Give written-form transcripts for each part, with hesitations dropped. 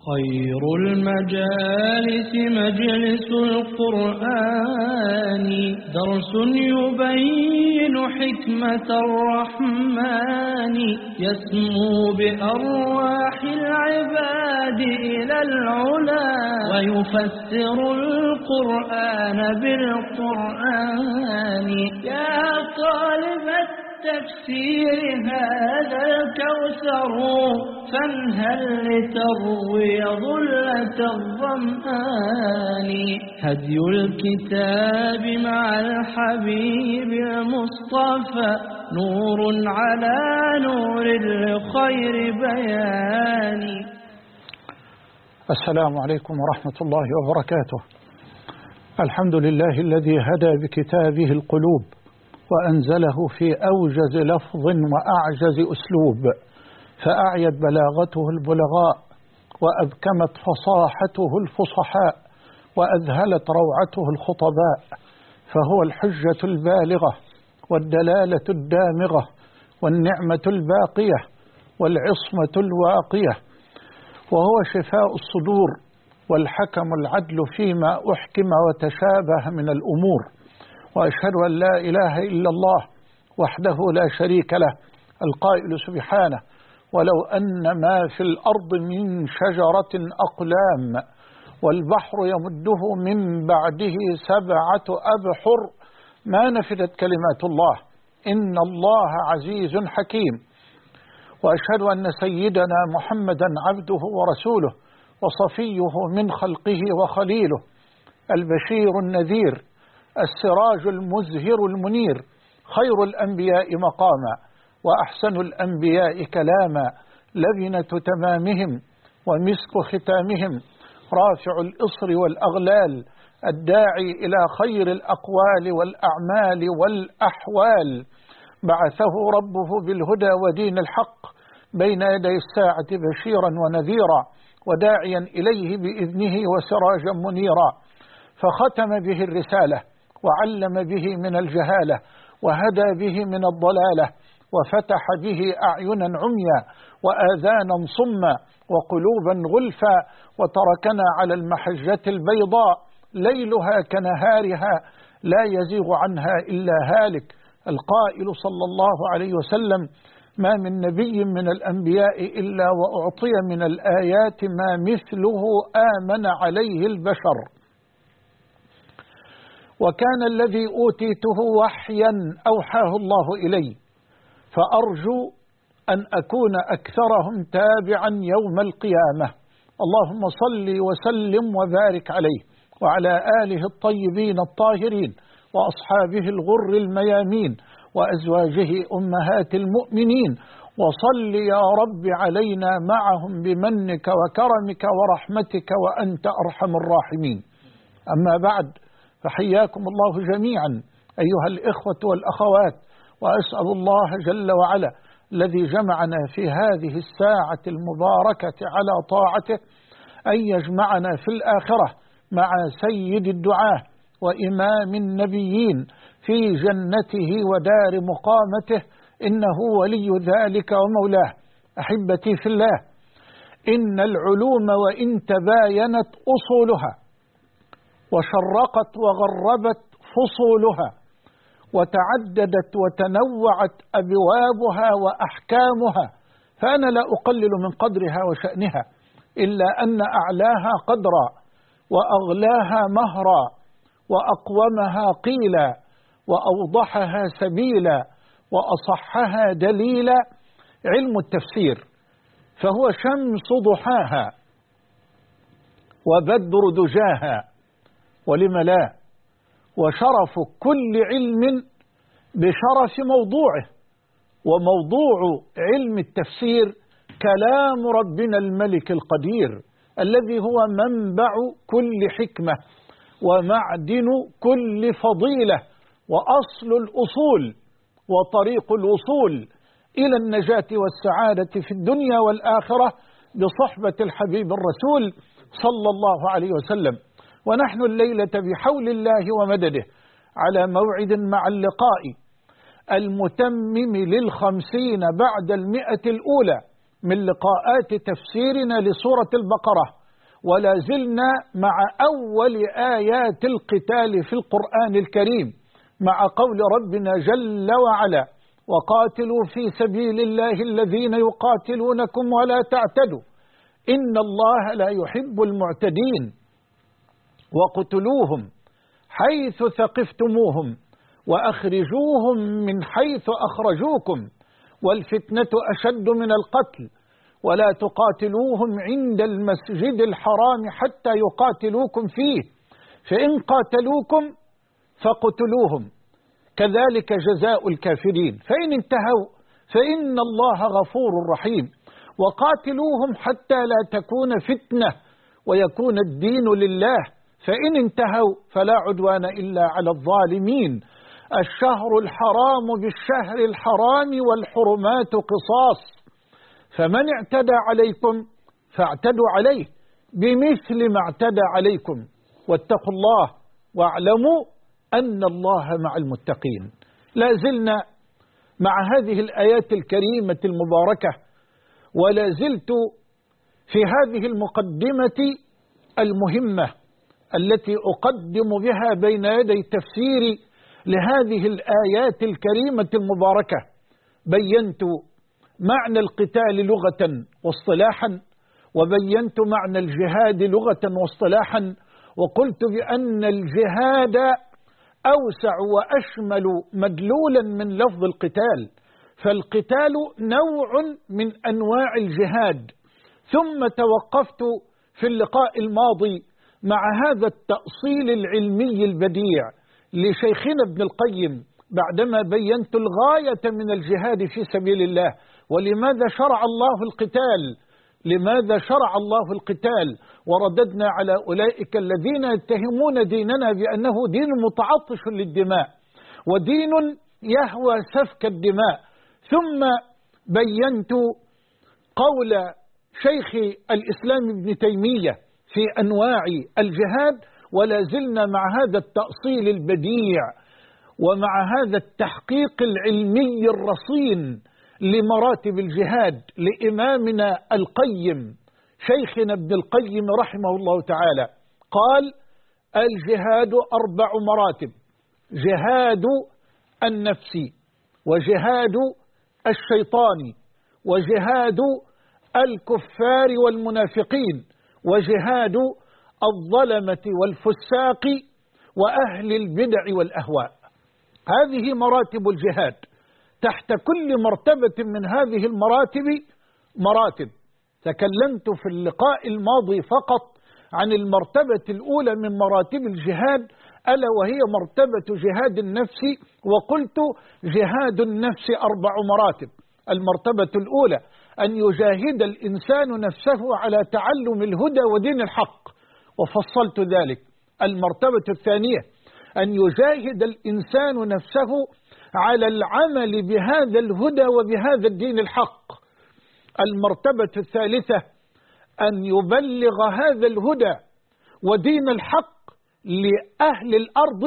خير المجالس مجلس القرآن، درس يبين حكمة الرحمن، يسمو بأرواح العباد إلى العلا، ويفسر القرآن بالقرآن. يا طالب التفسير هذا الكوثر، فانهل لتروي ظلة الظمآن. هدي الكتاب مع الحبيب المصطفى، نور على نور لخير بيان. السلام عليكم ورحمة الله وبركاته. الحمد لله الذي هدى بكتابه القلوب، وأنزله في أوجز لفظ وأعجز أسلوب، فأعيت بلاغته البلغاء، وأبكمت فصاحته الفصحاء، وأذهلت روعته الخطباء. فهو الحجة البالغة، والدلالة الدامغة، والنعمة الباقية، والعصمة الواقية، وهو شفاء الصدور، والحكم العدل فيما أحكم وتشابه من الأمور. وأشهد أن لا إله إلا الله وحده لا شريك له، القائل سبحانه: ولو أن ما في الأرض من شجرة أقلام والبحر يمده من بعده 7 أبحر ما نفدت كلمات الله، إن الله عزيز حكيم. وأشهد أن سيدنا محمدا عبده ورسوله، وصفيه من خلقه وخليله، البشير النذير، السراج المزهر المنير، خير الأنبياء مقاما، وأحسن الأنبياء كلاما، لبنة تمامهم ومسك ختامهم، رافع الإصر والأغلال، الداعي إلى خير الأقوال والأعمال والأحوال. بعثه ربه بالهدى ودين الحق بين يدي الساعة بشيرا ونذيرا، وداعيا إليه بإذنه وسراجا منيرا. فختم به الرسالة، وعلم به من الجهالة، وهدى به من الضلالة، وفتح به أعينا عميا، وآذانا صما، وقلوبا غلفا، وتركنا على المحجة البيضاء ليلها كنهارها لا يزيغ عنها إلا هالك. القائل صلى الله عليه وسلم: ما من نبي من الأنبياء إلا وأعطي من الآيات ما مثله آمن عليه البشر. وكان الذي أوتيته وحيا أوحاه الله إلي، فأرجو أن أكون أكثرهم تابعا يوم القيامة. اللهم صل وسلم وبارك عليه وعلى آله الطيبين الطاهرين، وأصحابه الغر الميامين، وأزواجه أمهات المؤمنين، وصل يا رب علينا معهم بمنك وكرمك ورحمتك، وأنت أرحم الراحمين. أما بعد، فحياكم الله جميعا أيها الإخوة والأخوات، وأسأل الله جل وعلا الذي جمعنا في هذه الساعة المباركة على طاعته أن يجمعنا في الآخرة مع سيد الدعاة وإمام النبيين في جنته ودار مقامته، إنه ولي ذلك ومولاه. أحبتي في الله، إن العلوم وإن تباينت أصولها، وشرقت وغربت فصولها، وتعددت وتنوعت أبوابها وأحكامها، فأنا لا أقلل من قدرها وشأنها، إلا أن أعلاها قدرا، وأغلاها مهرا، وأقومها قيلا، وأوضحها سبيلا، وأصحها دليلا علم التفسير، فهو شمس ضحاها وبدر دجاها، ولم لا، وشرف كل علم بشرف موضوعه. وموضوع علم التفسير كلام ربنا الملك القدير، الذي هو منبع كل حكمة، ومعدن كل فضيلة، وأصل الأصول، وطريق الوصول إلى النجاة والسعادة في الدنيا والآخرة بصحبة الحبيب الرسول صلى الله عليه وسلم. ونحن الليلة بحول الله ومدده على موعد مع اللقاء المتمم ل50 بعد 100 الأولى من لقاءات تفسيرنا لسورة البقرة، ولا زلنا مع أول آيات القتال في القرآن الكريم، مع قول ربنا جل وعلا: وقاتلوا في سبيل الله الذين يقاتلونكم ولا تعتدوا إن الله لا يحب المعتدين، وقتلوهم حيث ثقفتموهم وأخرجوهم من حيث أخرجوكم والفتنة أشد من القتل ولا تقاتلوهم عند المسجد الحرام حتى يقاتلوكم فيه فإن قاتلوكم فاقتلوهم كذلك جزاء الكافرين فإن انتهوا فإن الله غفور رحيم وقاتلوهم حتى لا تكون فتنة ويكون الدين لله فإن انتهوا فلا عدوان إلا على الظالمين الشهر الحرام بالشهر الحرام والحرمات قصاص فمن اعتدى عليكم فاعتدوا عليه بمثل ما اعتدى عليكم واتقوا الله واعلموا أن الله مع المتقين. لا زلنا مع هذه الآيات الكريمة المباركة، ولا زلت في هذه المقدمة المهمة التي أقدم بها بين يدي تفسير لهذه الآيات الكريمة المباركة. بينت معنى القتال لغة واصطلاحا، وبينت معنى الجهاد لغة واصطلاحا، وقلت بأن الجهاد أوسع وأشمل مدلولا من لفظ القتال، فالقتال نوع من أنواع الجهاد. ثم توقفت في اللقاء الماضي مع هذا التأصيل العلمي البديع لشيخنا ابن القيم بعدما بينت الغاية من الجهاد في سبيل الله ولماذا شرع الله القتال، لماذا شرع الله القتال، ورددنا على أولئك الذين يتهمون ديننا بأنه دين متعطش للدماء ودين يهوى سفك الدماء. ثم بينت قول شيخ الإسلام ابن تيمية في أنواع الجهاد، ولا زلنا مع هذا التأصيل البديع ومع هذا التحقيق العلمي الرصين لمراتب الجهاد لإمامنا القيم شيخنا ابن القيم رحمه الله تعالى. قال: الجهاد 4 مراتب: جهاد النفس، وجهاد الشيطان، وجهاد الكفار والمنافقين، وجهاد الظلمة والفساق وأهل البدع والأهواء. هذه مراتب الجهاد. تحت كل مرتبة من هذه المراتب مراتب. تكلمت في اللقاء الماضي فقط عن المرتبة الأولى من مراتب الجهاد، ألا وهي مرتبة جهاد النفس، وقلت جهاد النفس 4 مراتب. المرتبة الأولى أن يجاهد الإنسان نفسه على تعلم الهدى ودين الحق، وفصلت ذلك. المرتبة الثانية أن يجاهد الإنسان نفسه على العمل بهذا الهدى وبهذا الدين الحق. المرتبة الثالثة أن يبلغ هذا الهدى ودين الحق لأهل الأرض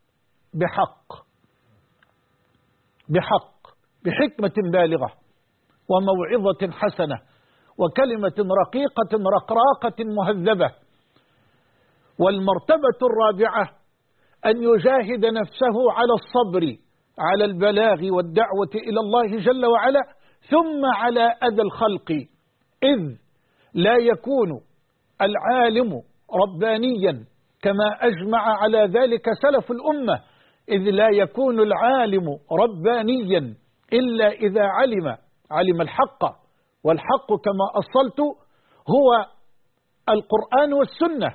بحكمة بالغة وموعظة حسنة وكلمة رقيقة رقراقة مهذبة. والمرتبة الرابعة أن يجاهد نفسه على الصبر على البلاغ والدعوة إلى الله جل وعلا، ثم على أذى الخلق، إذ لا يكون العالم ربانيا كما أجمع على ذلك سلف الأمة، إذ لا يكون العالم ربانيا إلا إذا علم الحق، والحق كما أصلت هو القرآن والسنة،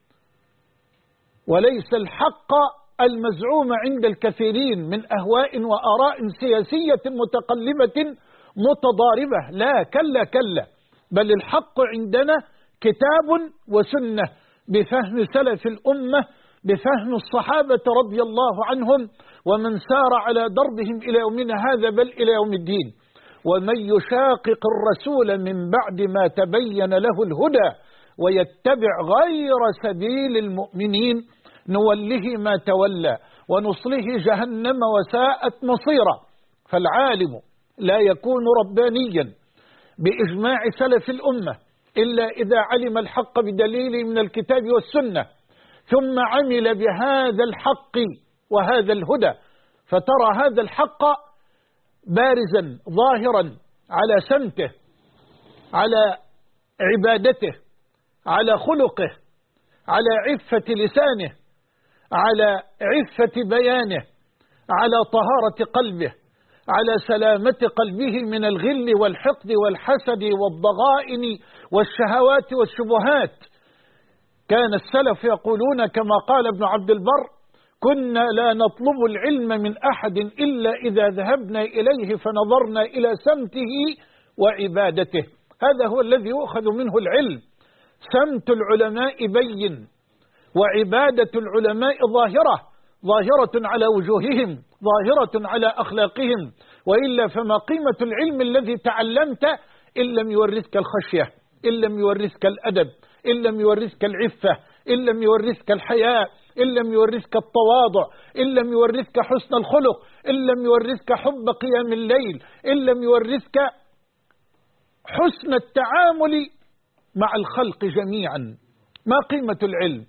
وليس الحق المزعوم عند الكثيرين من أهواء وآراء سياسية متقلبة متضاربة. لا، كلا، بل الحق عندنا كتاب وسنة بفهم سلف الأمة، بفهم الصحابة رضي الله عنهم ومن سار على دربهم إلى يومنا هذا بل إلى يوم الدين. ومن يشاقق الرسول من بعد ما تبين له الهدى ويتبع غير سبيل المؤمنين نوله ما تولى ونصله جهنم وساءت مصيرا. فالعالم لا يكون ربانيا بإجماع سلف الأمة إلا إذا علم الحق بدليل من الكتاب والسنة ثم عمل بهذا الحق وهذا الهدى، فترى هذا الحق بارزا ظاهرا على سمته، على عبادته، على خلقه، على عفة لسانه، على عفة بيانه، على طهارة قلبه، على سلامة قلبه من الغل والحقد والحسد والضغائن والشهوات والشبهات. كان السلف يقولون كما قال ابن عبد البر: كنا لا نطلب العلم من أحد إلا إذا ذهبنا إليه فنظرنا إلى سمته وعبادته. هذا هو الذي يؤخذ منه العلم. سمت العلماء بين، وعبادة العلماء ظاهرة على وجوههم، ظاهرة على أخلاقهم، وإلا فما قيمة العلم الذي تعلمت إن لم يورثك الخشية، إن لم يورثك الأدب، إن لم يورثك العفة، إن لم يورثك الحياء، إن لم يورثك التواضع، إن لم يورثك حسن الخلق، إن لم يورثك حب قيام الليل، إن لم يورثك حسن التعامل مع الخلق جميعا. ما قيمة العلم؟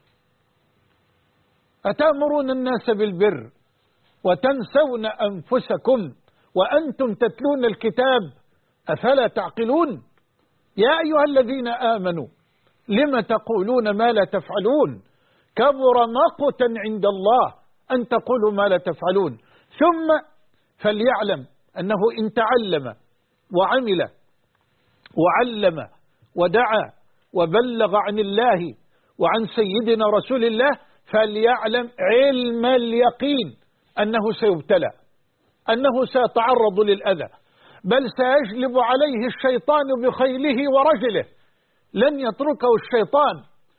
أتأمرون الناس بالبر وتنسون أنفسكم وأنتم تتلون الكتاب أفلا تعقلون؟ يا أيها الذين آمنوا لم تقولون ما لا تفعلون؟ كبر مقتا عند الله أن تقولوا ما لا تفعلون. ثم فليعلم أنه إن تعلم وعمل وعلم ودعا وبلغ عن الله وعن سيدنا رسول الله فليعلم علم اليقين أنه سيبتلى، أنه سيتعرض للأذى، بل سيجلب عليه الشيطان بخيله ورجله، لن يتركه الشيطان،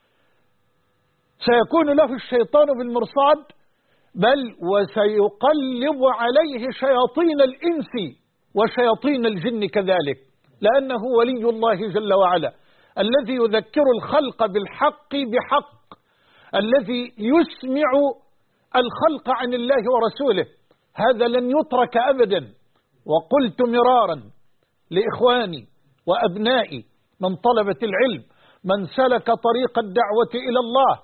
سيكون له الشيطان بالمرصاد، بل وسيقلب عليه شياطين الإنس وشياطين الجن كذلك، لأنه ولي الله جل وعلا الذي يذكر الخلق بالحق بحق، الذي يسمع الخلق عن الله ورسوله. هذا لن يترك أبدا. وقلت مرارا لإخواني وأبنائي من طلبة العلم: من سلك طريق الدعوة إلى الله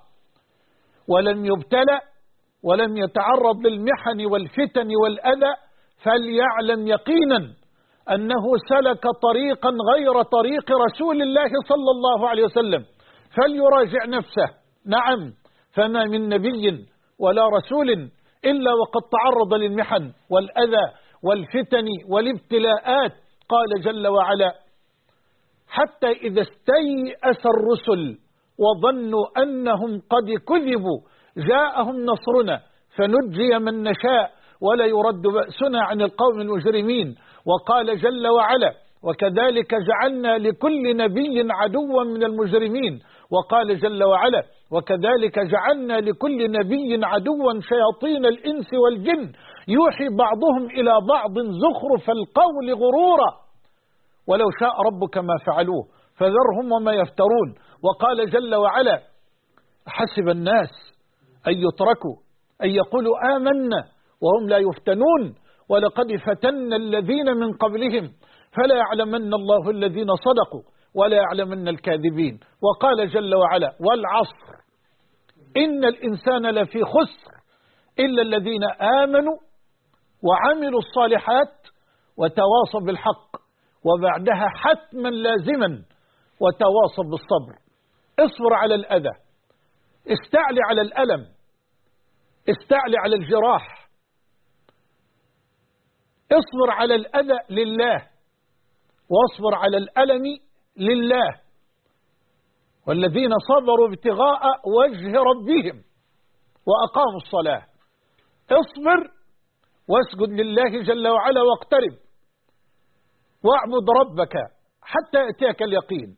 ولم يبتلى ولم يتعرض للمحن والفتن والأذى فليعلم يقينا أنه سلك طريقا غير طريق رسول الله صلى الله عليه وسلم، فليراجع نفسه. نعم، فما من نبي ولا رسول إلا وقد تعرض للمحن والأذى والفتن والابتلاءات. قال جل وعلا: حتى إذا استيأس الرسل وظنوا أنهم قد كذبوا جاءهم نصرنا فنجي من نشاء ولا يرد بأسنا عن القوم المجرمين. وقال جل وعلا: وكذلك جعلنا لكل نبي عدوا من المجرمين. وقال جل وعلا: وكذلك جعلنا لكل نبي عدوا شياطين الإنس والجن يوحي بعضهم إلى بعض زخرف القول غرورا ولو شاء ربك ما فعلوه فذرهم وما يفترون. وقال جل وعلا: حسب الناس أن يتركوا أن يقولوا آمنا وهم لا يفتنون ولقد فتنا الذين من قبلهم فلا يعلمن الله الذين صدقوا ولا يعلمن الكاذبين. وقال جل وعلا: والعصر إن الإنسان لفي خسر إلا الذين آمنوا وعملوا الصالحات وتواصوا بالحق وبعدها حتما لازما وتواصوا بالصبر. اصبر على الأذى، استعلي على الألم، استعلي على الجراح، اصبر على الأذى لله واصبر على الألم لله. والذين صبروا ابتغاء وجه ربهم وأقاموا الصلاة. اصبر واسجد لله جل وعلا واقترب واعبد ربك حتى يأتيك اليقين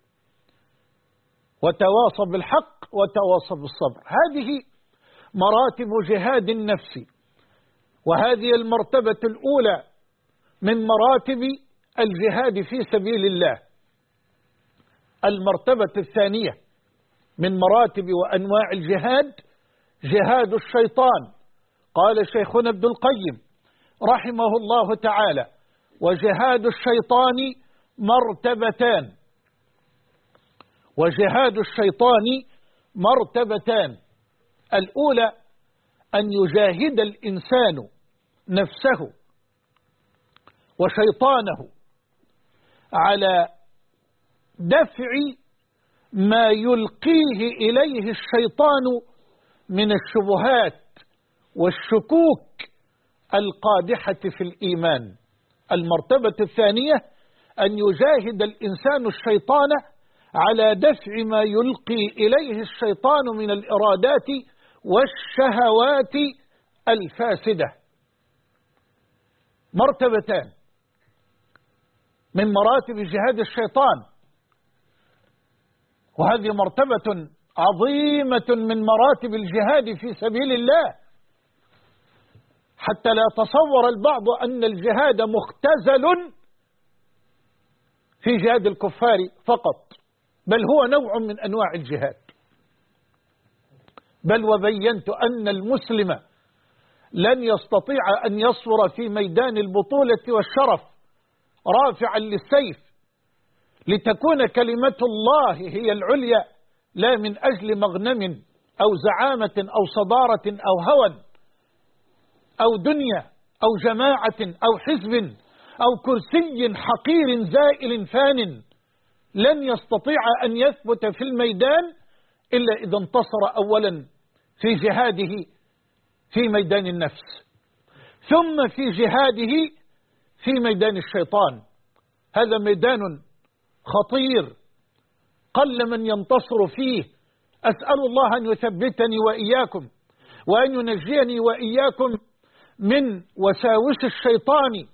وتواصى بالحق وتواصى بالصبر. هذه مراتب جهاد النفس، وهذه المرتبة الأولى من مراتب الجهاد في سبيل الله. المرتبة الثانية من مراتب وأنواع الجهاد جهاد الشيطان. قال شيخنا ابن القيم رحمه الله تعالى: وجهاد الشيطان مرتبتان. وجهاد الشيطان مرتبتان: الأولى أن يجاهد الإنسان نفسه وشيطانه على دفع ما يلقيه إليه الشيطان من الشبهات والشكوك القادحة في الإيمان. المرتبة الثانية أن يجاهد الإنسان الشيطان على دفع ما يلقي إليه الشيطان من الإرادات والشهوات الفاسدة. مرتبتان من مراتب جهاد الشيطان، وهذه مرتبة عظيمة من مراتب الجهاد في سبيل الله، حتى لا يتصور البعض أن الجهاد مختزل في جهاد الكفار فقط، بل هو نوع من أنواع الجهاد. بل وبينت أن المسلم لن يستطيع أن يصبر في ميدان البطولة والشرف رافعا للسيف لتكون كلمة الله هي العليا، لا من أجل مغنم أو زعامة أو صدارة أو هوى أو دنيا أو جماعة أو حزب أو كرسي حقير زائل فان. لن يستطيع أن يثبت في الميدان إلا إذا انتصر أولا في جهاده في ميدان النفس، ثم في جهاده في ميدان الشيطان. هذا ميدان خطير قل من ينتصر فيه. أسأل الله أن يثبتني وإياكم وأن ينجيني وإياكم من وساوس الشيطان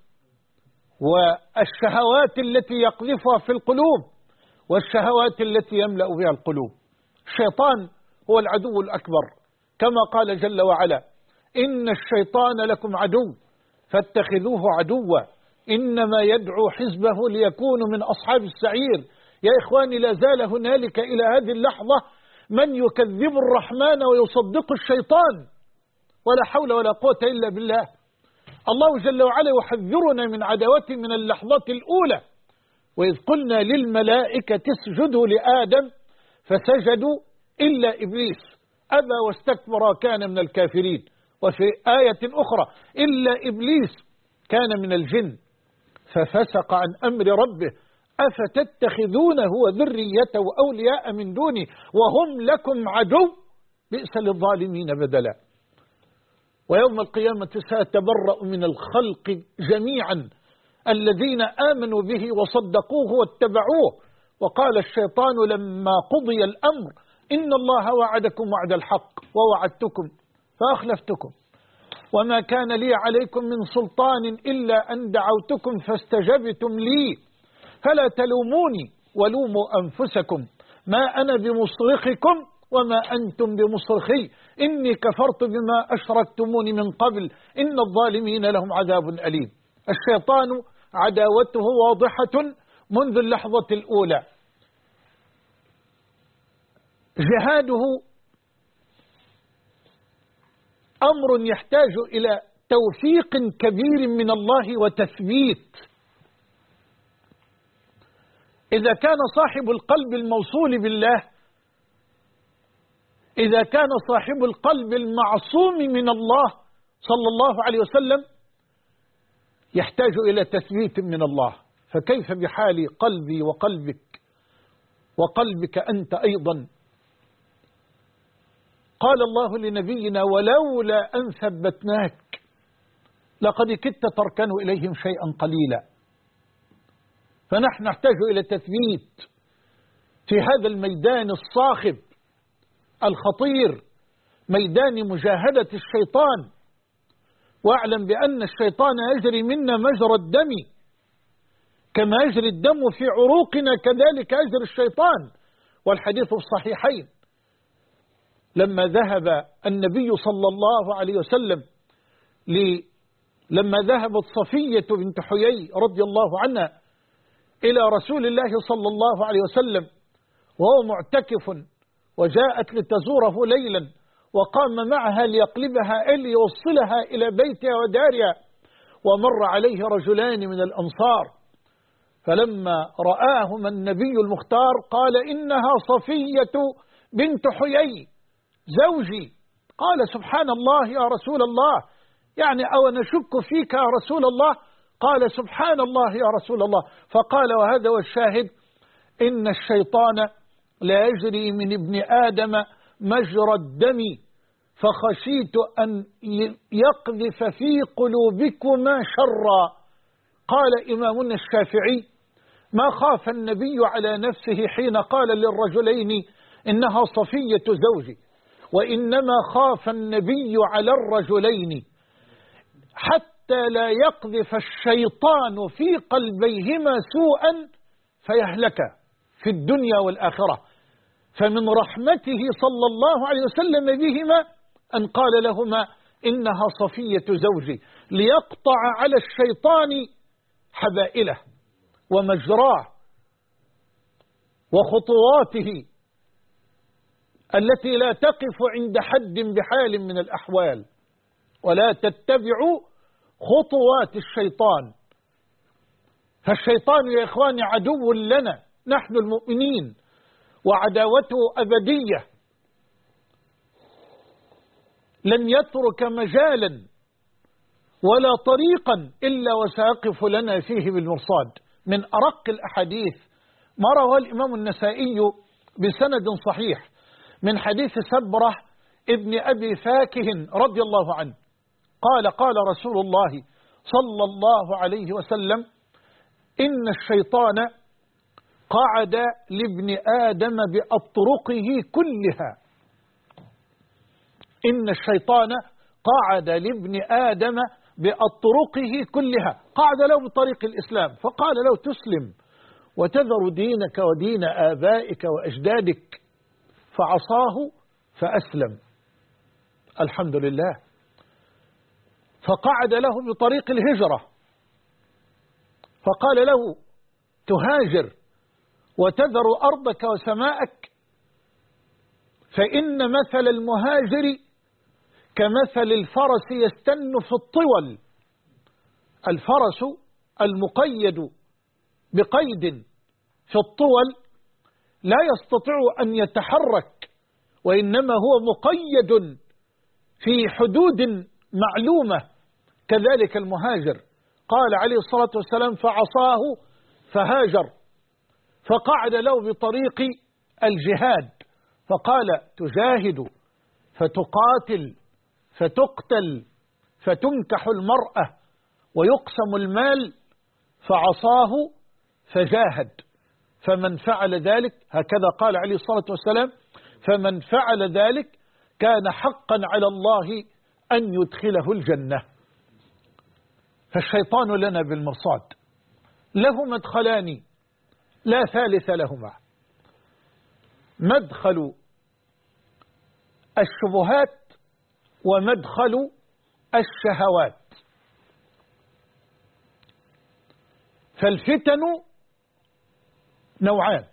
والشهوات التي يقذفها في القلوب والشهوات التي يملأ بها القلوب. الشيطان هو العدو الأكبر، كما قال جل وعلا: إن الشيطان لكم عدو فاتخذوه عدوا إنما يدعو حزبه ليكونوا من أصحاب السعير. يا إخواني، لا زال هنالك إلى هذه اللحظة من يكذب الرحمن ويصدق الشيطان، ولا حول ولا قوة إلا بالله. الله جل وعلا يحذرنا من عداوته من اللحظة الأولى: وإذ قلنا للملائكة اسجدوا لآدم فسجدوا إلا إبليس أبى واستكبر كان من الكافرين. وفي آية أخرى: إلا إبليس كان من الجن ففسق عن أمر ربه أفتتخذونه وذريته أولياء من دوني وهم لكم عدو بئس للظالمين بدلا. ويوم القيامة سيتبرأ من الخلق جميعا الذين آمنوا به وصدقوه واتبعوه. وقال الشيطان لما قضي الأمر إن الله وعدكم وعد الحق ووعدتكم فأخلفتكم وما كان لي عليكم من سلطان إلا أن دعوتكم فاستجبتم لي فلا تلوموني ولوموا أنفسكم ما أنا بمصرخكم وما أنتم بمصرخي إني كفرت بما أشركتموني من قبل إن الظالمين لهم عذاب أليم. الشيطان عداوته واضحة منذ اللحظة الأولى. جهاده أمر يحتاج إلى توفيق كبير من الله وتثبيت. إذا كان صاحب القلب الموصول بالله، إذا كان صاحب القلب المعصوم من الله صلى الله عليه وسلم يحتاج إلى تثبيت من الله، فكيف بحال قلبي وقلبك أنت أيضا؟ قال الله لنبينا: ولولا أن ثبتناك لقد كدت تركن إليهم شيئا قليلا. فنحن نحتاج إلى تثبيت في هذا الميدان الصاخب الخطير، ميدان مجاهدة الشيطان. واعلم بأن الشيطان يجري منا مجرى الدم، كما يجري الدم في عروقنا كذلك يجري الشيطان. والحديث في الصحيحين لما ذهب النبي صلى الله عليه وسلم لما ذهبت صفية بنت حيي رضي الله عنها إلى رسول الله صلى الله عليه وسلم وهو معتكف، وجاءت لتزوره ليلا وقام معها ليقلبها ليوصلها إلى بيتها ودارها، ومر عليه رجلان من الأنصار فلما رآهما النبي المختار قال إنها صفية بنت حيي زوجي. قال سبحان الله يا رسول الله، يعني أو نشك فيك يا رسول الله؟ قال سبحان الله يا رسول الله. فقال وهذا هو الشاهد: إن الشيطان لا يجري من ابن آدم مجرى الدم فخشيت أن يقذف في قلوبكما شرا. قال إمامنا الشافعي: ما خاف النبي على نفسه حين قال للرجلين إنها صفية زوجي، وإنما خاف النبي على الرجلين حتى لا يقذف الشيطان في قلبيهما سوءا فيهلكا في الدنيا والآخرة. فمن رحمته صلى الله عليه وسلم بهما أن قال لهما إنها صفية زوجي، ليقطع على الشيطان حبائله ومجراه وخطواته التي لا تقف عند حد بحال من الأحوال. ولا تتبعوا خطوات الشيطان، فالشيطان يا إخواني عدو لنا نحن المؤمنين، وعداوته أبدية، لن يترك مجالا ولا طريقا إلا وسيقف لنا فيه بالمرصاد. من أرق الأحاديث ما رواه الإمام النسائي بسند صحيح من حديث سبرة ابن أبي فاكه رضي الله عنه قال: قال رسول الله صلى الله عليه وسلم: إن الشيطان قعد لابن آدم بأطرقه كلها. إن الشيطان قعد لابن آدم بأطرقه كلها، قعد له بطريق الإسلام فقال له: تسلم وتذر دينك ودين آبائك وأجدادك، فعصاه فأسلم، الحمد لله. فقعد له بطريق الهجرة فقال له: تهاجر وتذر أرضك وسماءك، فإن مثل المهاجر كمثل الفرس يستن في الطول. الفرس المقيد بقيد في الطول لا يستطيع أن يتحرك، وإنما هو مقيد في حدود معلومة. كذلك المهاجر. قال عليه الصلاة والسلام: فعصاه فهاجر. فقعد له بطريق الجهاد فقال: تجاهد فتقاتل فتقتل فتنكح المرأة ويقسم المال، فعصاه فجاهد. فمن فعل ذلك، هكذا قال عليه الصلاة والسلام، فمن فعل ذلك كان حقا على الله أن يدخله الجنة. فالشيطان لنا بالمرصاد، له مدخلان لا ثالث لهما: مدخل الشبهات ومدخل الشهوات. فالفتن نوعان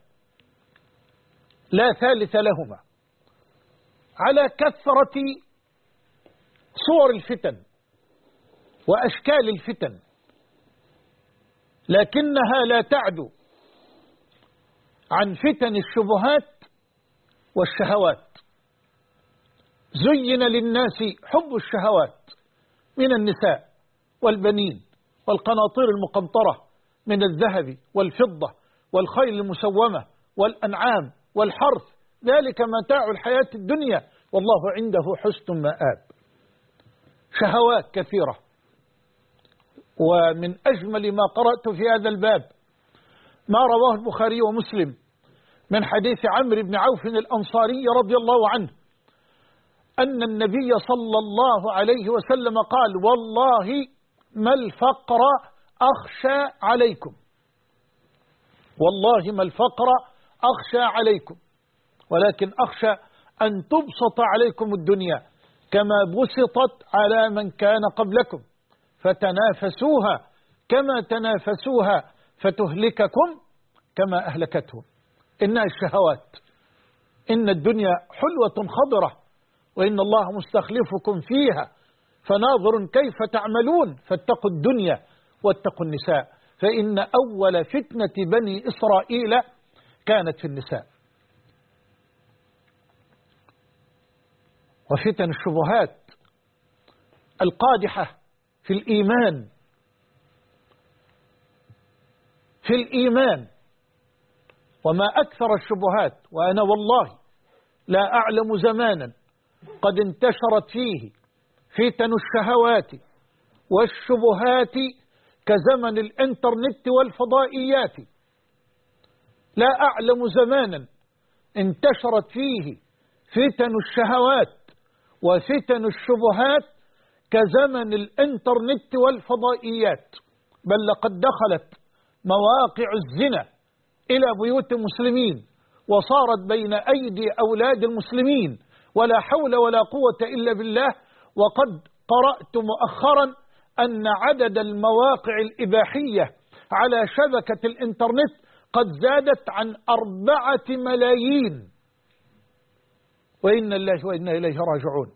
لا ثالث لهما، على كثرة صور الفتن وأشكال الفتن، لكنها لا تعدو عن فتن الشبهات والشهوات. زين للناس حب الشهوات من النساء والبنين والقناطير المقنطرة من الذهب والفضة والخيل المسومة والأنعام والحرث، ذلك متاع الحياة الدنيا والله عنده حسن مآب. شهوات كثيرة. ومن أجمل ما قرأت في هذا الباب ما رواه البخاري ومسلم من حديث عمرو بن عوف الأنصاري رضي الله عنه أن النبي صلى الله عليه وسلم قال: والله ما الفقر أخشى عليكم، والله ما الفقر أخشى عليكم، ولكن أخشى أن تبسط عليكم الدنيا كما بسطت على من كان قبلكم، فتنافسوها كما تنافسوها فتهلككم كما أهلكتهم. إنها الشهوات. إن الدنيا حلوة خضرة وإن الله مستخلفكم فيها فناظر كيف تعملون، فاتقوا الدنيا واتقوا النساء. فإن أول فتنة بني إسرائيل كانت في النساء. وفتن الشبهات القادحة في الإيمان وما أكثر الشبهات. وأنا والله لا أعلم زمانا قد انتشرت فيه فتن الشهوات والشبهات كزمن الإنترنت والفضائيات. لا أعلم زمانا انتشرت فيه فتن الشهوات وفتن الشبهات كزمن الإنترنت والفضائيات، بل لقد دخلت مواقع الزنا إلى بيوت المسلمين وصارت بين أيدي أولاد المسلمين، ولا حول ولا قوة إلا بالله. وقد قرأت مؤخرا أن عدد المواقع الإباحية على شبكة الإنترنت قد زادت عن 4 ملايين، وإنا الله وإنا إليه راجعون.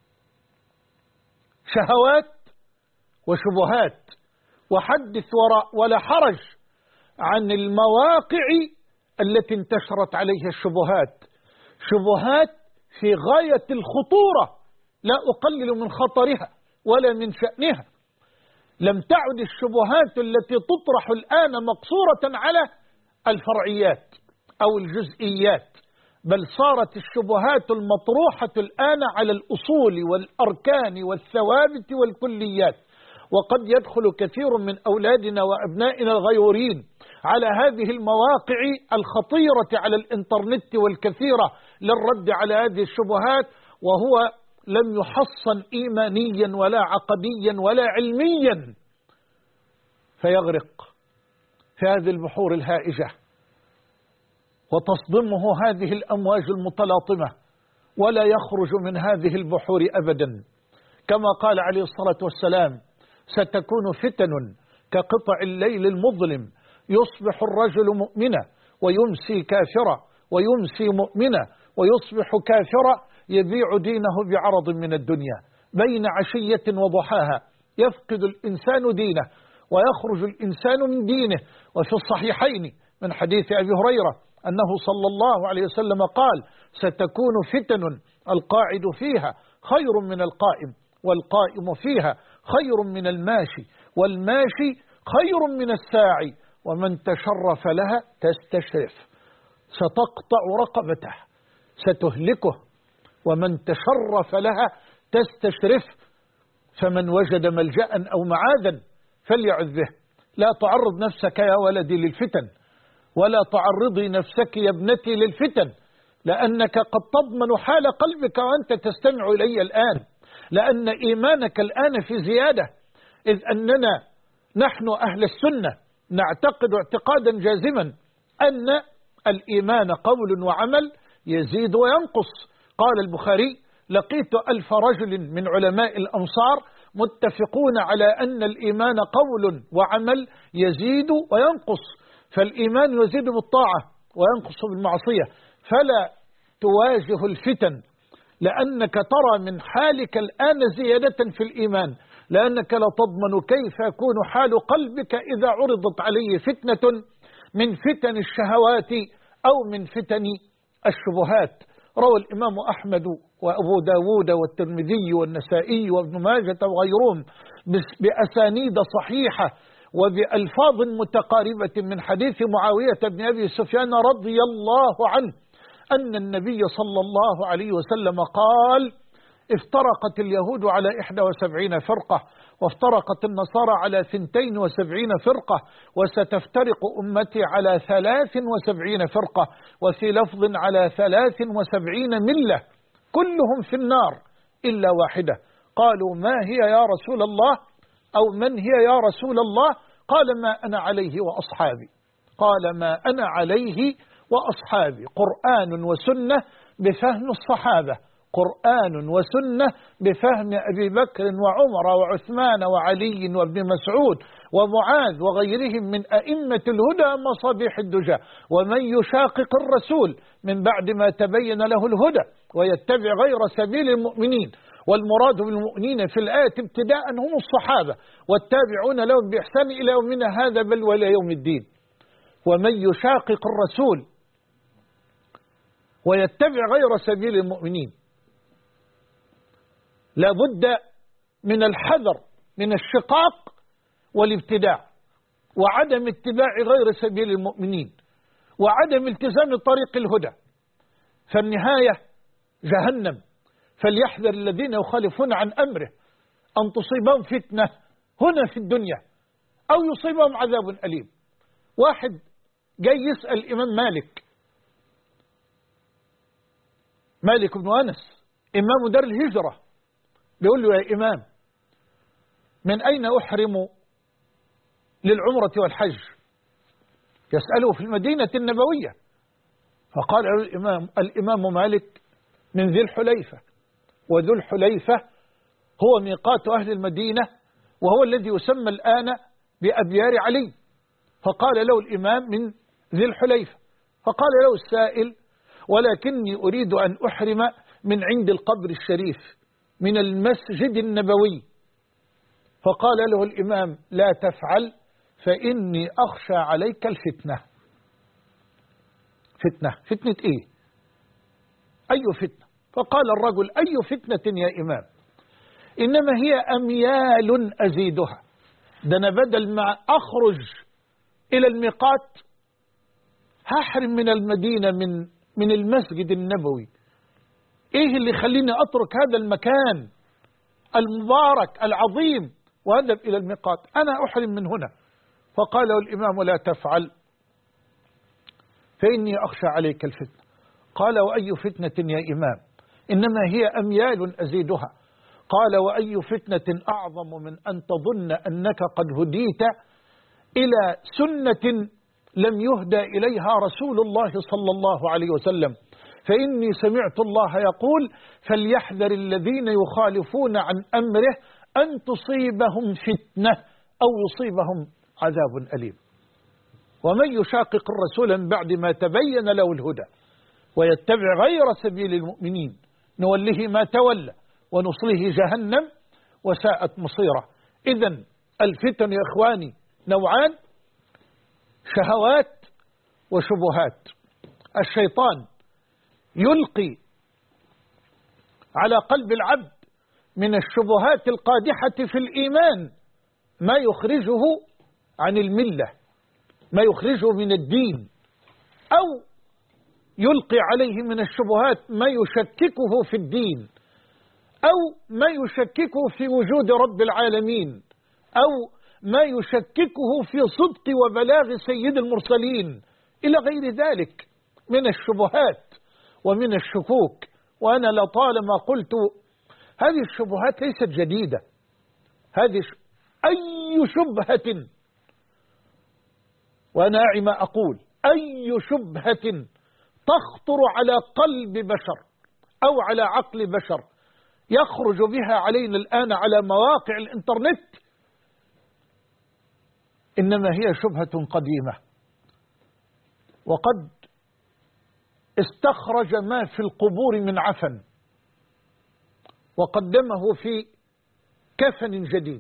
شهوات وشبهات. وحدث ولا حرج عن المواقع التي انتشرت عليها الشبهات، شبهات في غاية الخطورة، لا أقلل من خطرها ولا من شأنها. لم تعد الشبهات التي تطرح الآن مقصورة على الفرعيات أو الجزئيات، بل صارت الشبهات المطروحة الآن على الأصول والأركان والثوابت والكليات. وقد يدخل كثير من أولادنا وأبنائنا الغيورين على هذه المواقع الخطيرة على الإنترنت والكثيرة للرد على هذه الشبهات، وهو لم يحصن إيمانيا ولا عقديا ولا علميا، فيغرق في هذه البحور الهائجة وتصدمه هذه الأمواج المتلاطمة ولا يخرج من هذه البحور أبدا. كما قال عليه الصلاة والسلام: ستكون فتن كقطع الليل المظلم، يصبح الرجل مؤمنا ويمسي كافرا، ويمسي مؤمنا ويصبح كافرا، يبيع دينه بعرض من الدنيا، بين عشية وضحاها يفقد الإنسان دينه ويخرج الإنسان من دينه. وفي الصحيحين من حديث أبي هريرة أنه صلى الله عليه وسلم قال: ستكون فتن القاعد فيها خير من القائم، والقائم فيها خير من الماشي، والماشي خير من الساعي، ومن تشرف لها تستشرف، ستقطع رقبته، ستهلكه، ومن تشرف لها تستشرف. فمن وجد ملجأ أو معادا فليعذ به. لا تعرض نفسك يا ولدي للفتن، ولا تعرضي نفسك يا ابنتي للفتن، لأنك قد تضمن حال قلبك وأنت تستمع إلي الآن، لأن إيمانك الآن في زيادة، إذ أننا نحن أهل السنة نعتقد اعتقادا جازما أن الإيمان قول وعمل، يزيد وينقص. قال البخاري: لقيت 1000 رجل من علماء الأمصار متفقون على أن الإيمان قول وعمل يزيد وينقص، فالإيمان يزيد بالطاعة وينقص بالمعصية. فلا تواجه الفتن، لأنك ترى من حالك الآن زيادة في الإيمان، لأنك لا تضمن كيف يكون حال قلبك إذا عرضت عليه فتنة من فتن الشهوات أو من فتن الشبهات. روى الإمام أحمد وأبو داود والترمذي والنسائي وابن ماجة وغيرهم بأسانيد صحيحة وبألفاظ متقاربة من حديث معاوية بن أبي سفيان رضي الله عنه أن النبي صلى الله عليه وسلم قال: افترقت اليهود على 71 فرقة، وافترقت النصارى على 72 فرقة، وستفترق أمتي على 73 فرقة، وفي لفظ على 73 ملة، كلهم في النار إلا واحدة. قالوا: ما هي يا رسول الله؟ أو من هي يا رسول الله؟ قال: ما أنا عليه وأصحابي. قال: ما أنا عليه وأصحابي. قرآن وسنة بفهم الصحابة، قرآن وسنة بفهم أبي بكر وعمر وعثمان وعلي وابن مسعود ومعاذ وغيرهم من أئمة الهدى مصابيح الدجى. ومن يشاقق الرسول من بعد ما تبين له الهدى ويتبع غير سبيل المؤمنين والمراد بالمؤمنين في الآية ابتداء هم الصحابة والتابعون لهم بإحسان إلى يومنا هذا بل وإلى يوم الدين. ومن يشاقق الرسول ويتبع غير سبيل المؤمنين لا بد من الحذر من الشقاق والابتداع وعدم اتباع غير سبيل المؤمنين وعدم التزام طريق الهدى، فالنهاية جهنم. فليحذر الذين يخالفون عن أمره أن تصيبهم فتنة هنا في الدنيا أو يصيبهم عذاب أليم. واحد جاي يسأل الإمام مالك بن أنس إمام دار الهجرة، بيقول له يا إمام من أين أحرم للعمرة والحج؟ يسأله في المدينة النبوية. فقال الإمام مالك من ذي الحليفة، وذو الحليفة هو ميقات أهل المدينة وهو الذي يسمى الآن بأبيار علي. فقال له الإمام من ذي الحليفة. فقال له السائل ولكني أريد أن أحرم من عند القبر الشريف من المسجد النبوي. فقال له الإمام لا تفعل فإني أخشى عليك الفتنة. فتنة إيه؟ أي فتنة؟ فقال الرجل أي فتنة يا إمام؟ إنما هي أميال أزيدها. ده أنا بدل ما أخرج إلى الميقات هحرم من المدينة من المسجد النبوي. إيه اللي يخليني أترك هذا المكان المبارك العظيم وأذهب إلى الميقات؟ أنا أحرم من هنا. فقال له الإمام لا تفعل فإني أخشى عليك الفتنة. قال وأي فتنة يا إمام؟ إنما هي أميال أزيدها. قال وأي فتنة أعظم من أن تظن أنك قد هديت إلى سنة لم يهدى إليها رسول الله صلى الله عليه وسلم، فإني سمعت الله يقول فليحذر الذين يخالفون عن أمره أن تصيبهم فتنة أو يصيبهم عذاب أليم. ومن يشاقق الرسول من بعد ما تبين له الهدى ويتبع غير سبيل المؤمنين نوله ما تولى ونصله جهنم وساءت مصيره. إذن الفتن يا إخواني نوعان: شهوات وشبهات. الشيطان يلقي على قلب العبد من الشبهات القادحة في الإيمان ما يخرجه عن الملة، ما يخرجه من الدين، أو يلقي عليه من الشبهات ما يشككه في الدين، أو ما يشككه في وجود رب العالمين، أو ما يشككه في صدق وبلاغ سيد المرسلين، إلى غير ذلك من الشبهات ومن الشكوك. وأنا لطالما قلت هذه الشبهات ليست جديدة. هذه أي شبهة، وأنا أعي ما أقول، أي شبهة تخطر على قلب بشر أو على عقل بشر يخرج بها علينا الآن على مواقع الإنترنت إنما هي شبهة قديمة، وقد استخرج ما في القبور من عفن وقدمه في كفن جديد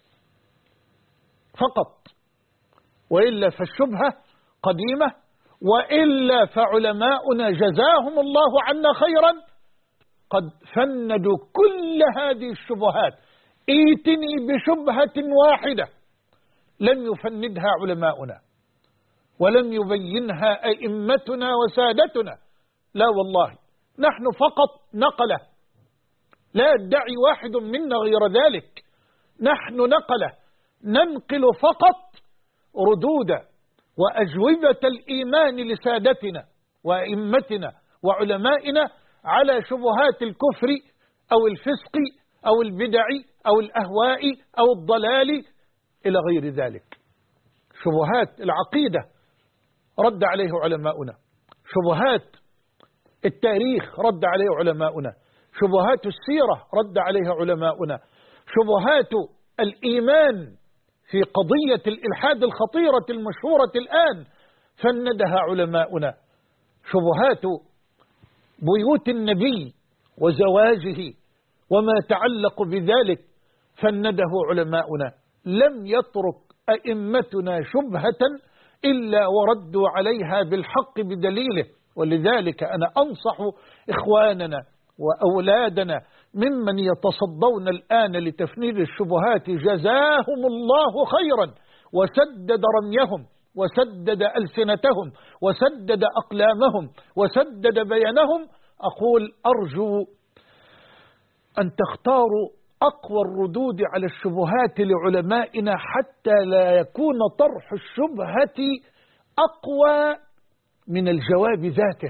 فقط، وإلا فالشبهة قديمة، وإلا فعلماؤنا جزاهم الله عنا خيرا قد فندوا كل هذه الشبهات. ائتني بشبهة واحدة لم يفندها علماؤنا ولم يبينها أئمتنا وسادتنا، لا والله، نحن فقط نقله، لا يدعي واحد منا غير ذلك، نحن نقله، ننقل فقط ردود وأجوبة الإيمان لسادتنا وأئمتنا وعلمائنا على شبهات الكفر أو الفسق أو البدع أو الأهواء أو الضلال إلى غير ذلك. شبهات العقيدة رد عليه علماؤنا، شبهات التاريخ رد عليه علماؤنا، شبهات السيرة رد عليها علماؤنا، شبهات الإيمان في قضية الإلحاد الخطيرة المشهورة الآن فندها علماؤنا، شبهات بيوت النبي وزواجه وما يتعلق بذلك فنده علماؤنا. لم يترك أئمتنا شبهة إلا وردوا عليها بالحق بدليله. ولذلك أنا أنصح إخواننا وأولادنا ممن يتصدون الآن لتفنيد الشبهات جزاهم الله خيرا، وسدد رميهم وسدد ألسنتهم وسدد أقلامهم وسدد بيانهم. أقول أرجو أن تختاروا أقوى الردود على الشبهات لعلمائنا حتى لا يكون طرح الشبهة أقوى من الجواب ذاته،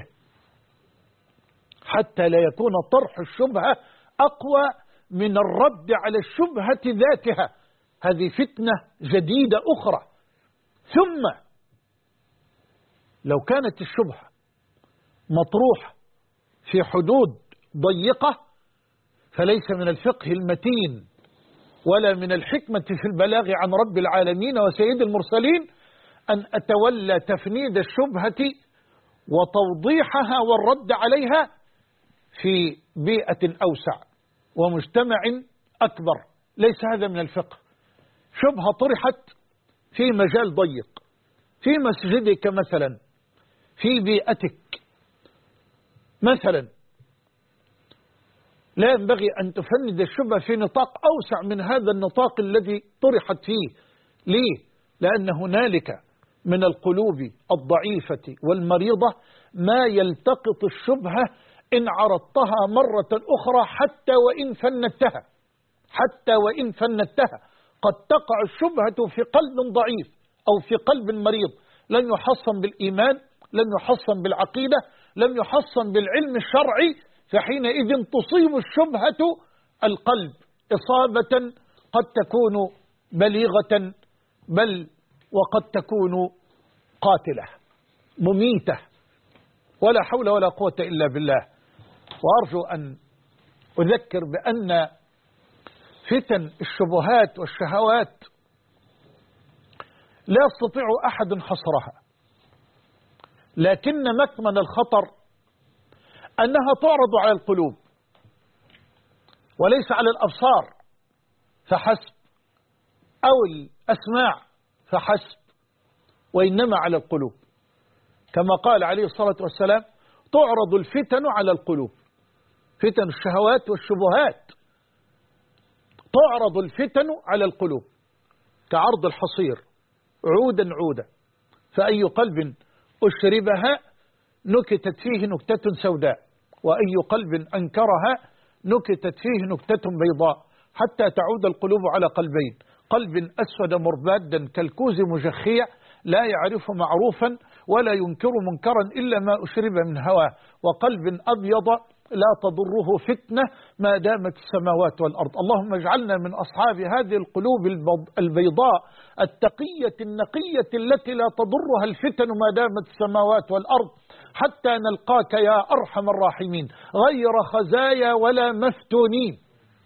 حتى لا يكون طرح الشبهة أقوى من الرد على الشبهة ذاتها. هذه فتنة جديدة أخرى. ثم لو كانت الشبهة مطروحة في حدود ضيقة فليس من الفقه المتين ولا من الحكمة في البلاغ عن رب العالمين وسيد المرسلين أن أتولى تفنيد الشبهة وتوضيحها والرد عليها في بيئة أوسع ومجتمع أكبر. ليس هذا من الفقه. شبهة طرحت في مجال ضيق في مسجدك مثلا، في بيئتك مثلا، لا ينبغي أن تفند الشبهة في نطاق أوسع من هذا النطاق الذي طرحت فيه. ليه؟ لأن هنالك من القلوب الضعيفة والمريضة ما يلتقط الشبهة إن عرضتها مرة أخرى حتى وإن فندتها قد تقع الشبهة في قلب ضعيف أو في قلب مريض لن يحصن بالإيمان، لن يحصن بالعقيدة، لن يحصن بالعلم الشرعي، فحينئذ تصيب الشبهة القلب إصابة قد تكون بليغة بل وقد تكون قاتلة مميتة، ولا حول ولا قوة إلا بالله. وأرجو أن أذكر بأن فتن الشبهات والشهوات لا يستطيع أحد حصرها، لكن مكمن الخطر أنها تعرض على القلوب وليس على الأبصار فحسب أو الأسماع فحسب، وإنما على القلوب. كما قال عليه الصلاة والسلام: تعرض الفتن على القلوب. فتن الشهوات والشبهات تعرض الفتن على القلوب كعرض الحصير عودا عودا، فأي قلب أشربها نكتت فيه نكتة سوداء، وأي قلب أنكرها نكتت فيه نكتة بيضاء، حتى تعود القلوب على قلبين: قلب أسود مربادا كالكوز مجخية لا يعرف معروفا ولا ينكر منكرا إلا ما أشرب من هواه، وقلب أبيض لا تضره فتنة ما دامت السماوات والأرض. اللهم اجعلنا من أصحاب هذه القلوب البيضاء التقية النقية التي لا تضرها الفتن ما دامت السماوات والأرض، حتى نلقاك يا أرحم الراحمين غير خزايا ولا مفتونين.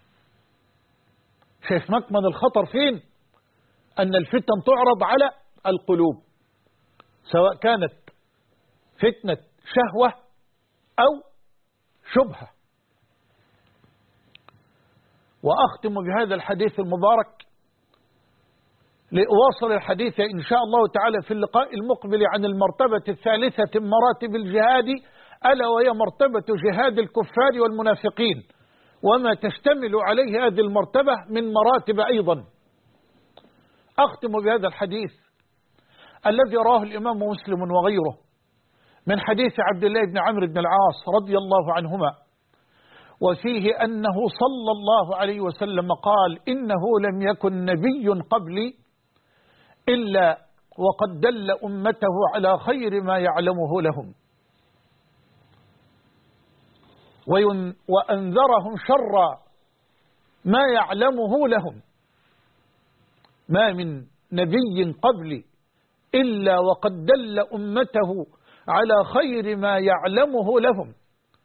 شايف مكمن الخطر فين؟ أن الفتن تعرض على القلوب، سواء كانت فتنة شهوة أو شبهة. وأختم بهذا الحديث المبارك لأواصل الحديث إن شاء الله تعالى في اللقاء المقبل عن المرتبة الثالثة من مراتب الجهاد، ألا وهي مرتبة جهاد الكفار والمنافقين، وما تشتمل عليه هذه المرتبة من مراتب أيضا. أختم بهذا الحديث الذي رواه الإمام مسلم وغيره من حديث عبد الله بن عمرو بن العاص رضي الله عنهما، وفيه أنه صلى الله عليه وسلم قال: إنه لم يكن نبي قبلي إلا وقد دل أمته على خير ما يعلمه لهم وأنذرهم شر ما يعلمه لهم. ما من نبي قبلي إلا وقد دل أمته على خير ما يعلمه لهم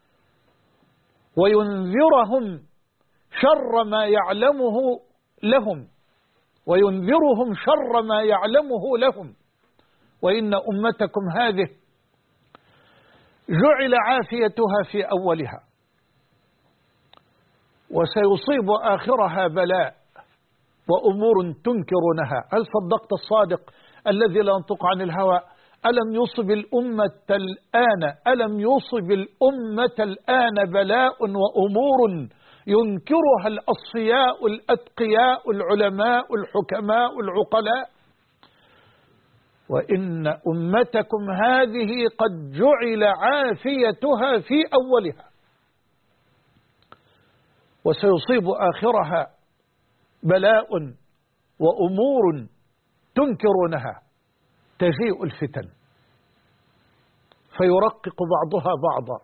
وينذرهم شر ما يعلمه لهم وينذرهم شر ما يعلمه لهم. وإن أمتكم هذه جعل عافيتها في أولها وسيصيب آخرها بلاء وأمور تنكرونها. هل صدقت الصادق الذي لا ينطق عن الهوى؟ ألم يصب الأمة الآن بلاء وأمور ينكرها الأصفياء الأتقياء العلماء الحكماء العقلاء؟ وإن أمتكم هذه قد جعل عافيتها في أولها وسيصيب آخرها بلاء وأمور تنكرونها. تجيء الفتن فيرقق بعضها بعضا.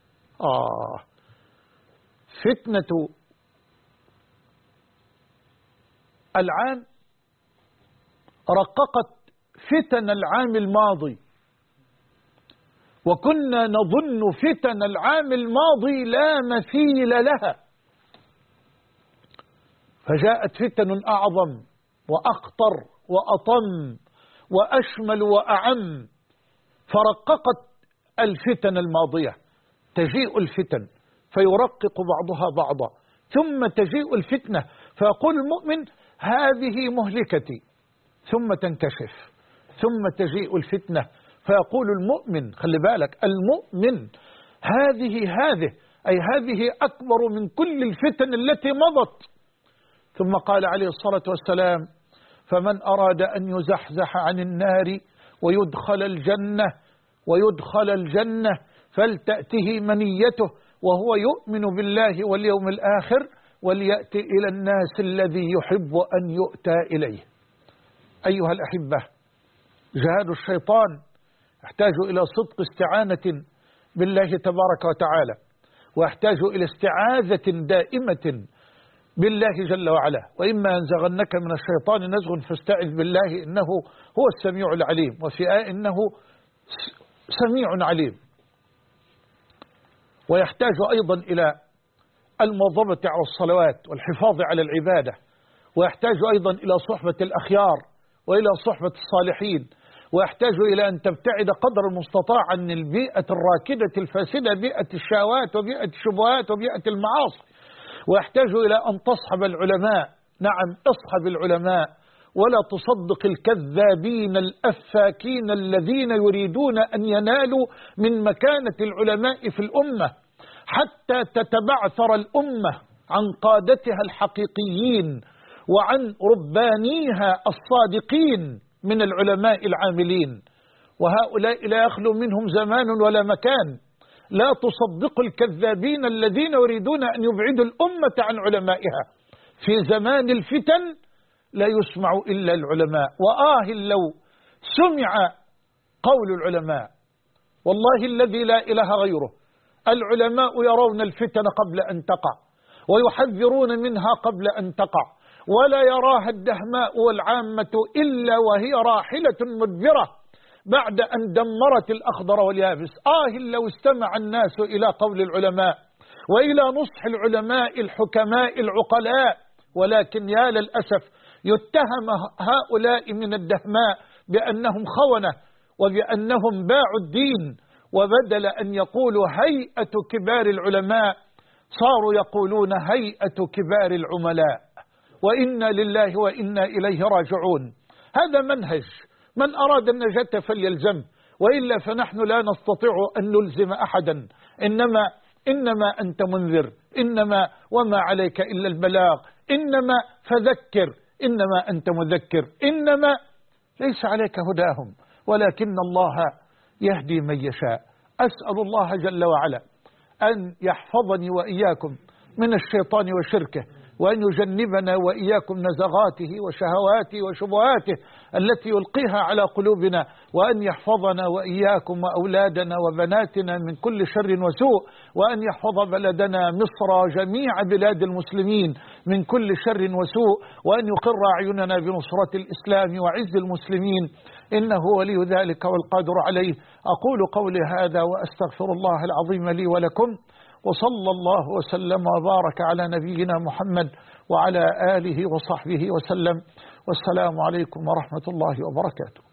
فتنة العام رققت فتن العام الماضي، وكنا نظن فتن العام الماضي لا مثيل لها، فجاءت فتن أعظم وأخطر وأطم وأشمل وأعم فرققت الفتن الماضية. تجيء الفتن فيرقق بعضها بعضا، ثم تجيء الفتنة فيقول المؤمن هذه مهلكتي، ثم تنكشف، ثم تجيء الفتنة فيقول المؤمن، خلي بالك، المؤمن هذه أكبر من كل الفتن التي مضت. ثم قال عليه الصلاة والسلام فمن أراد أن يزحزح عن النار ويدخل الجنة فلتأته منيته وهو يؤمن بالله واليوم الآخر وليأتي إلى الناس الذي يحب أن يؤتى إليه. أيها الأحبة، جهاد الشيطان يحتاج إلى صدق استعانة بالله تبارك وتعالى، ويحتاج إلى استعاذة دائمة بالله جل وعلا. وإما ينزغنك من الشيطان نزغ فاستعذ بالله إنه هو السميع العليم، وفي آية إنه سميع عليم. ويحتاج أيضا إلى المواظبة على الصلوات والحفاظ على العبادة، ويحتاج أيضا إلى صحبة الأخيار وإلى صحبة الصالحين، ويحتاج إلى أن تبتعد قدر المستطاع عن البيئة الراكدة الفاسدة، بيئة الشهوات وبيئة الشبهات وبيئة المعاصي، ويحتاج إلى أن تصحب العلماء. نعم، اصحب العلماء ولا تصدق الكذابين الأفاكين الذين يريدون أن ينالوا من مكانة العلماء في الأمة حتى تتبعثر الأمة عن قادتها الحقيقيين وعن ربانيها الصادقين من العلماء العاملين، وهؤلاء لا يخلو منهم زمان ولا مكان. لا تصدقوا الكذابين الذين يريدون أن يبعدوا الأمة عن علمائها. في زمان الفتن لا يسمع إلا العلماء، لو سمع قول العلماء، والله الذي لا إله غيره، العلماء يرون الفتن قبل أن تقع ويحذرون منها قبل أن تقع، ولا يراها الدهماء والعامة إلا وهي راحلة مدبرة بعد أن دمرت الأخضر واليابس. لو استمع الناس إلى قول العلماء وإلى نصح العلماء الحكماء العقلاء، ولكن يا للأسف يتهم هؤلاء من الدهماء بأنهم خونة وبأنهم باعوا الدين، وبدل أن يقولوا هيئة كبار العلماء صاروا يقولون هيئة كبار العملاء. وإنا لله وإنا إليه راجعون. هذا منهج من أراد النجاة فليلزم، وإلا فنحن لا نستطيع أن نلزم أحدا. إنما أنت منذر، إنما وما عليك إلا البلاغ، إنما فذكر، إنما أنت مذكر، إنما ليس عليك هداهم ولكن الله يهدي من يشاء. أسأل الله جل وعلا أن يحفظني وإياكم من الشيطان وشركه، وأن يجنبنا وإياكم نزغاته وشهواته وشبهاته التي يلقيها على قلوبنا، وأن يحفظنا وإياكم وأولادنا وبناتنا من كل شر وسوء، وأن يحفظ بلدنا مصر وجميع بلاد المسلمين من كل شر وسوء، وأن يقر أعيننا بنصرة الإسلام وعز المسلمين، إنه ولي ذلك والقادر عليه. أقول قولي هذا وأستغفر الله العظيم لي ولكم، وصلى الله وسلم وبارك على نبينا محمد وعلى آله وصحبه وسلم، والسلام عليكم ورحمة الله وبركاته.